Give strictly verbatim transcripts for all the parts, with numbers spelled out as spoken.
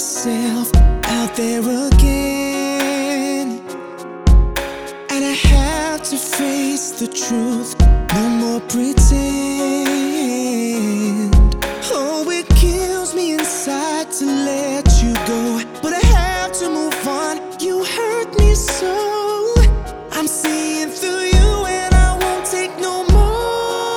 myself out there again, and I have to face the truth. No more pretend. Oh, it kills me inside to let you go, but I have to move on. You hurt me so. I'm seeing through you and I won't take no more.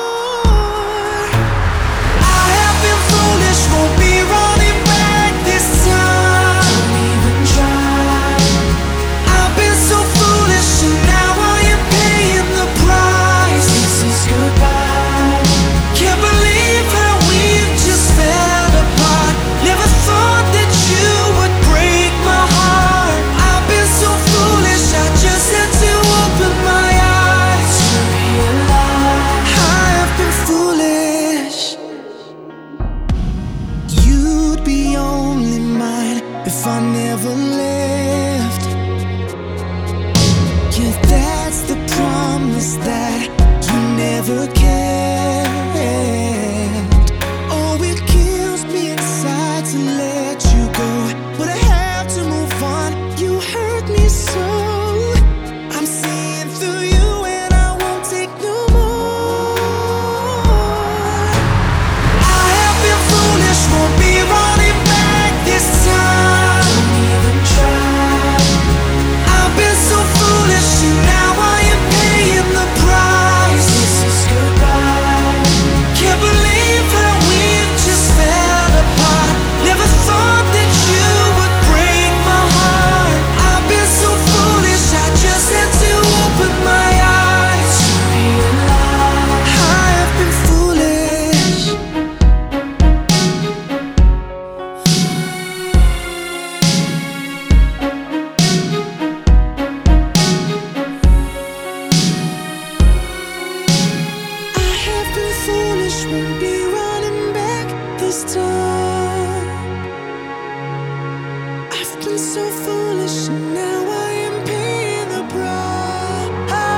I have been foolish, won't be running back this time. Don't even try. I've been so foolish and now I am paying the price. This is goodbye. Can't believe how we've just fell apart. Never thought that you would break my heart. I've been so foolish, I just had to open my eyes to realize I have been foolish. You'd be only mine if I never left. Yeah, that's the promise that you never kept. Oh, it kills me inside to let you go, but I have to move on. You hurt me so. I'm seeing through you and I won't take no more. I have been foolish, won't be running back this time. Don't even try. I've been so foolish and now I am paying the price. This is goodbye. Can't believe how we've just fell apart. Never thought that you would break my heart. I've been so foolish, I just had to open my eyes to realize I have been foolish. I have been foolish, won't be running back this time. I've been so foolish and now I am paying the price.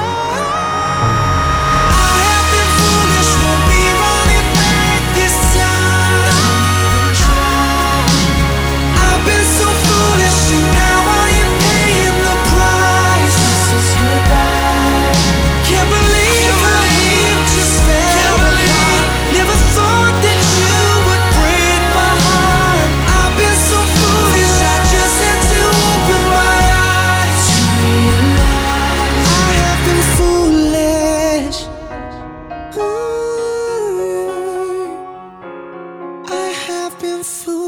I have been foolish, won't be running back this time. Don't even try. I've been so foolish and now I am paying the price. This is goodbye. Can't believe how we've just fell apart. Never thought that you would break my heart. I've been so foolish, I just had to open my eyes to realize I have been foolish. Ooh, I have been foolish.